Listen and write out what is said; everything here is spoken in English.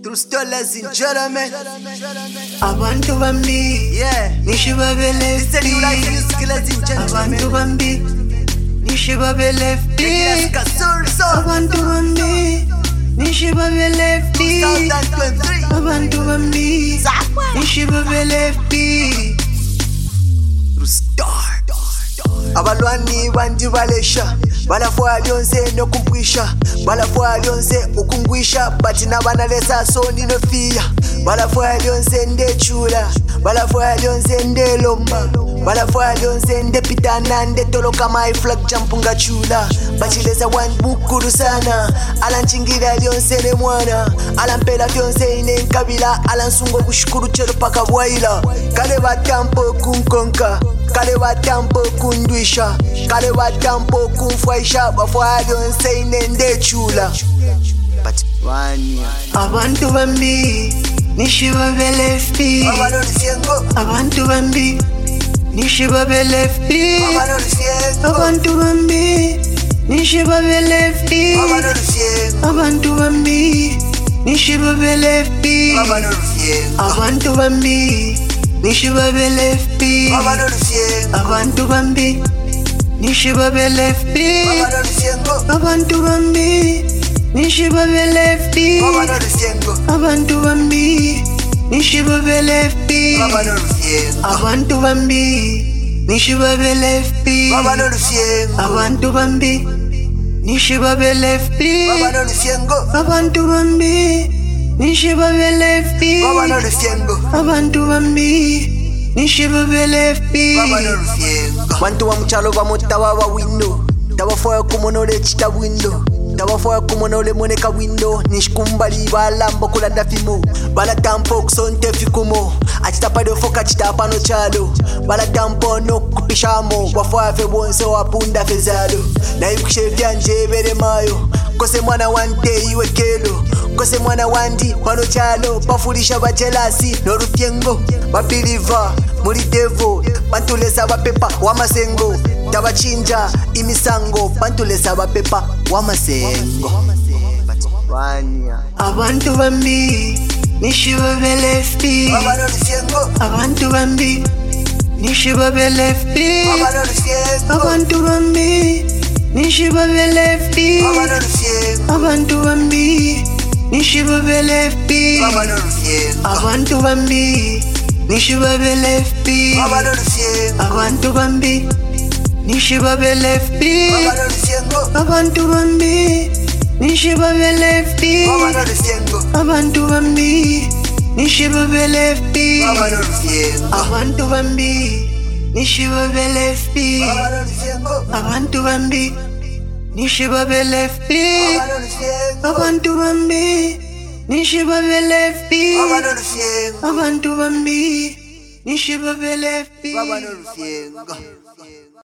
Dollars in German. Abantu bambi, Yeah. nishibabe Listen, you like lefty. music, ladies and gentlemen. Abantu bambi, nishibabe lefty. Yes, Kasur, so. Abantu bambi, nishibabe lefty. 2023. Abantu bambi, nishibabe lefty. Star. Abalwani bandi balesha balafwa lyonse nokumpwisha balafwa lyonse ukungwisha but nabanalesa so nino fiya balafwa lyonse ndechula balafwa lyonse ndelomba balafwa lyonse ndepitana ndetoloka my flag jump ngachula bachileza one bukuru sana alanchingira lyonse ne mwana alampela lyonse ine nkabila alansungo kushukuru chelo paka bwaila kale batampo kunkonka kale batampo kundwisha kale batampo kumfwaisha bafwa lyonse ine ndechula but wanya Abantu bambi, nishibabe lefty. Abantu bambi, nishibabe lefty. Abantu bambi, nishibabe lefty. Abantu bambi, nishibabe lefty. Abantu bambi, nishibabe lefty. Abantu bambi, nishibabe lefty. Abantu bambi, nishibabe lefty. Abantu bambi, nishibabe lefty. Abantu bambi, nishibabe lefty. Abantu bambi, nishibabe lefty. Abantu bambi, nishibabe lefty. Abantu bambi, nishibabe lefty. Bantu wa mchalo bamutaba ba window tabafoya kumonole chita window tabafoya kumonole moneka window nishikumbali balambo kulanda fimo bala tampo kusonte fikumo achitapade foka chitapano chalo bala tampo no kupishamo bafoya fe bonse wapunda fezalo na ikushe nje bere mayo kose mwana wante iwe kelo kose mwana wandi kwano chalo bafulisha bajelasi norufyengo babiliva muri devo bantulesa bapepa wamasengo tabachinja imisango bantulesa bapepa wamasengo Abantu bambi, nishibabe lefty. Abantu bambi, nishibabe lefty. Abantu bambi, nishibabe lefty. Abantu bambi, nishibabe lefty. Abantu bambi, nishibabe lefty. Abantu bambi, nishibabe lefty. Abantu bambi, nishibabe lefty. Abantu bambi, nishibabe lefty. Abantu bambi, nishibabe lefty. Abantu bambi, nishibabe lefty. Abantu bambi, nishibabe lefty. Abantu bambi, nishibabe lefty.